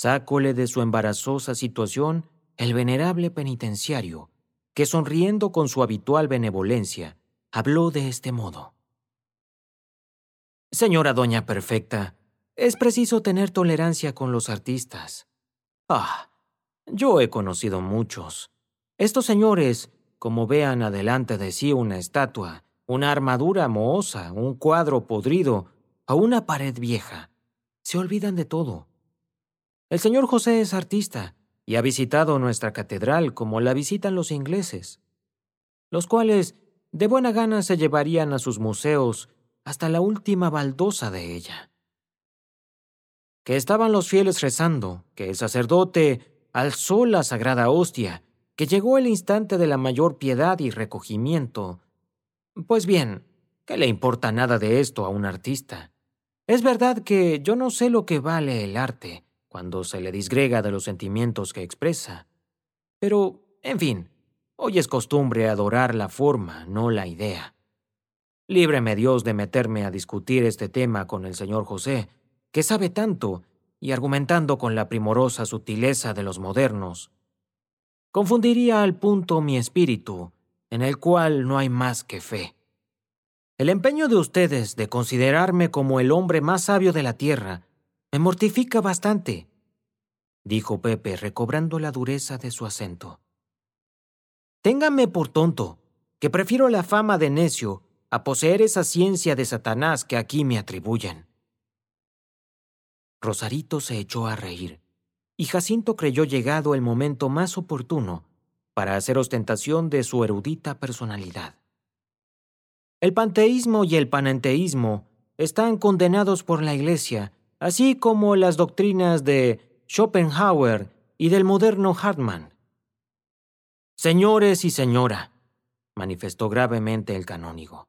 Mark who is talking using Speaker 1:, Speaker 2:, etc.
Speaker 1: Sácole de su embarazosa situación el venerable penitenciario, que sonriendo con su habitual benevolencia, habló de este modo. Señora Doña Perfecta, es preciso tener tolerancia con los artistas. Yo he conocido muchos. Estos señores, como vean adelante de sí una estatua, una armadura mohosa, un cuadro podrido o una pared vieja, se olvidan de todo. El señor José es artista y ha visitado nuestra catedral como la visitan los ingleses, los cuales de buena gana se llevarían a sus museos hasta la última baldosa de ella. Que estaban los fieles rezando, que el sacerdote alzó la sagrada hostia, que llegó el instante de la mayor piedad y recogimiento. Pues bien, ¿qué le importa nada de esto a un artista? Es verdad que yo no sé lo que vale el arte cuando se le disgrega de los sentimientos que expresa. Pero, en fin, hoy es costumbre adorar la forma, no la idea. Líbreme Dios de meterme a discutir este tema con el señor José, que sabe tanto, y argumentando con la primorosa sutileza de los modernos. Confundiría al punto mi espíritu, en el cual no hay más que fe. El empeño de ustedes de considerarme como el hombre más sabio de la tierra me mortifica bastante, dijo Pepe recobrando la dureza de su acento. Ténganme por tonto, que prefiero la fama de necio a poseer esa ciencia de Satanás que aquí me atribuyen. Rosarito se echó a reír, y Jacinto creyó llegado el momento más oportuno para hacer ostentación de su erudita personalidad. El panteísmo y el panenteísmo están condenados por la Iglesia, así como las doctrinas de Schopenhauer y del moderno Hartmann. Señores y señora, manifestó gravemente el canónigo,